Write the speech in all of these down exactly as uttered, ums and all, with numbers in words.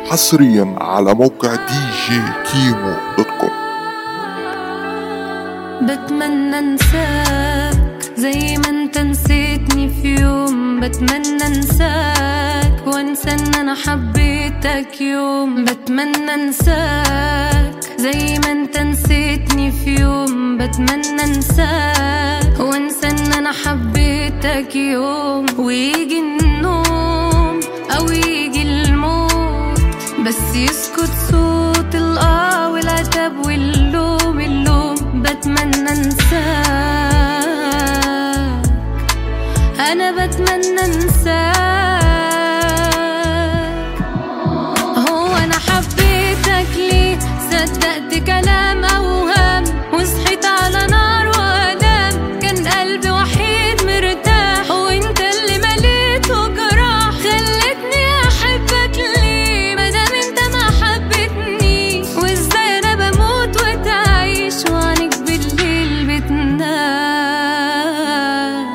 حصريا على موقع دي جي كيمو دوت كوم. بتمنى انساك زي ما انت نسيتني في يوم، بتمنى انساك وانسى ان انا حبيتك يوم، بتمنى انساك زي ما انت نسيتني في يوم، بتمنى انساك وانسى ان انا حبيتك يوم، ويجي النوم او يجي الموت بس يسكت صوت الآه والعتاب واللوم اللوم، بتمنى انساك، انا بتمنى انساك. هو انا حبيتك ليه؟ صدقت كلام اوهام وصحيت على نار والام، كان قلبي وحيد مرتاح وانت اللي مليته جراح، خلتني احبك ليه مادام انت ما حبيتنيش، وازاي انا بموت وتعيش وعنك بالليل بتنام.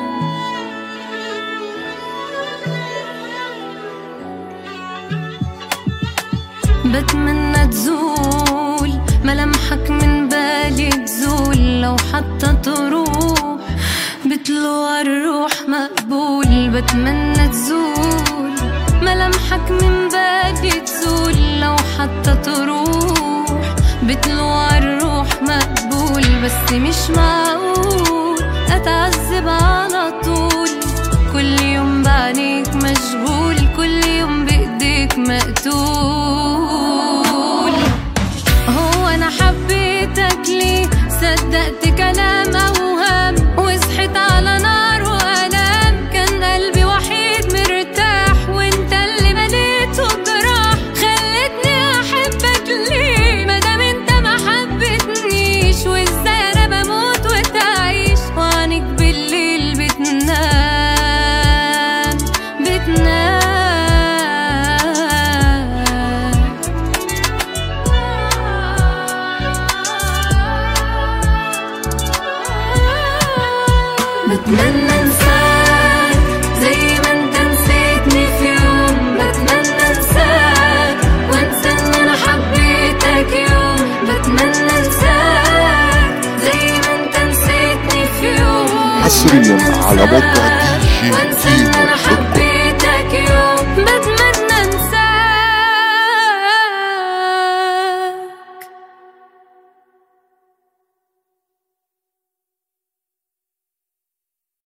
بتمنى تزول ملامحك من بالي، تزول لو حتى تروح بطلوع الروح مقبول، بتمنى تزول ملامحك من بالي، تزول لو حتى تروح بطلوع الروح مقبول، بس مش معقول اتعذب على طول، كل يوم بعينيك مشغول، كل يوم بايديك مقتول. هو انا حبيتك ليه؟ صدقت كلام اوهام وصحيت على نار والام، كان قلبي وحيد مرتاح وانت اللي مليته جراح، خلتني احبك ليه مادام انت ما حبيتنيش، وازاي انا بموت وتعيش وعنك بالليل بتنام بتنام. بتمنى انساك زي ما انت نسيتني في يوم، بتمنى انساك وانسى ان انا حبيتك يوم، بتمنى انساك زي ما انت نسيتني في يوم، حصريا على موقع دي جي